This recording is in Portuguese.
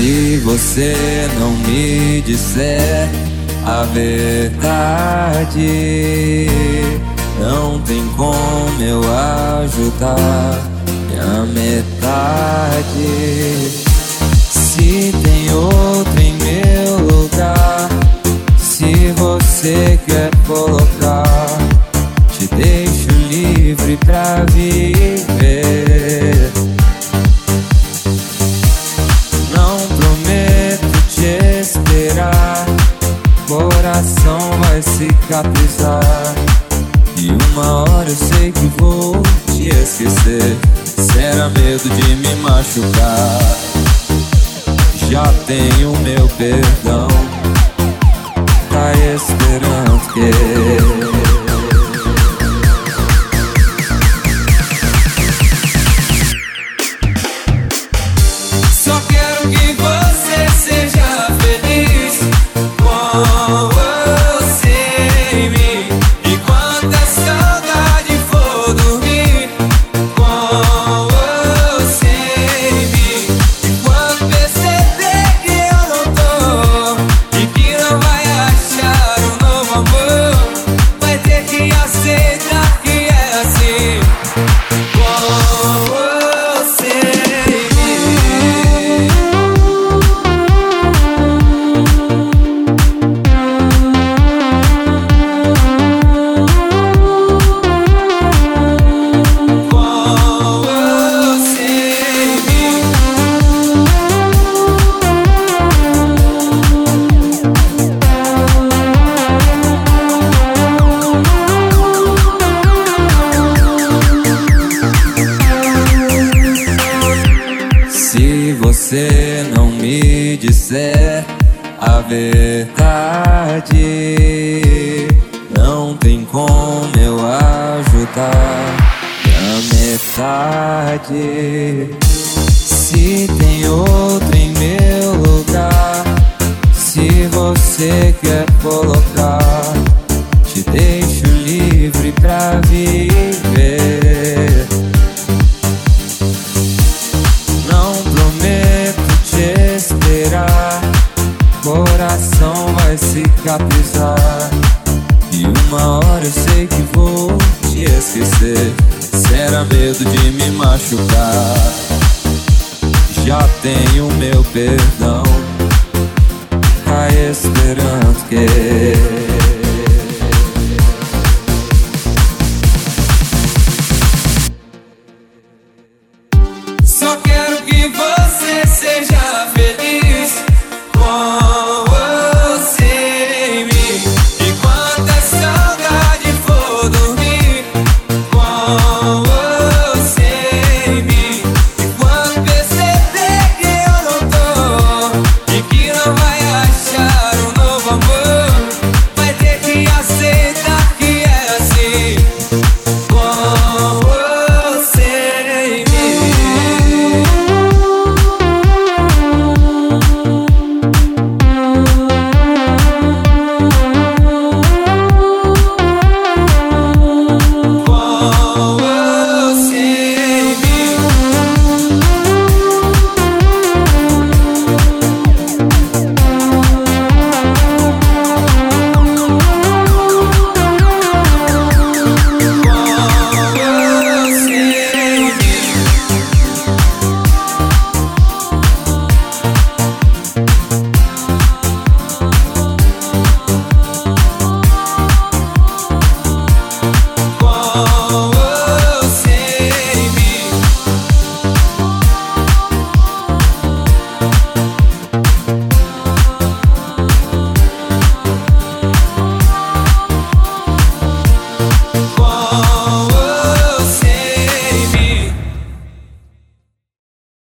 Se você não me disser a verdade, não tem como eu ajudar minha metade. Se tem outro em meu lugar, se você quer colocar, te deixo livre pra viver. Não prometo te esperar, coração vai cicatrizar, e uma hora eu sei que vou te esquecer. Será medo de me machucar, já tenho meu perdão, tá esperando que só quero que você seja feliz com você em mim. E quando a saudade for dormir com você em mim, e quando perceber que eu não tô e que não vai achar um novo amor, vai ter que aceitar que é assim com você em mim. Se você não me disser a verdade, não tem como eu ajudar minha metade. Se tem outro em meu lugar, se você quer colocar, te deixo livre pra viver. Não prometo te esperar, coração vai cicatrizar, e uma hora eu sei que vou te esquecer. Será medo de me machucar, já tenho meu perdão, tá esperando que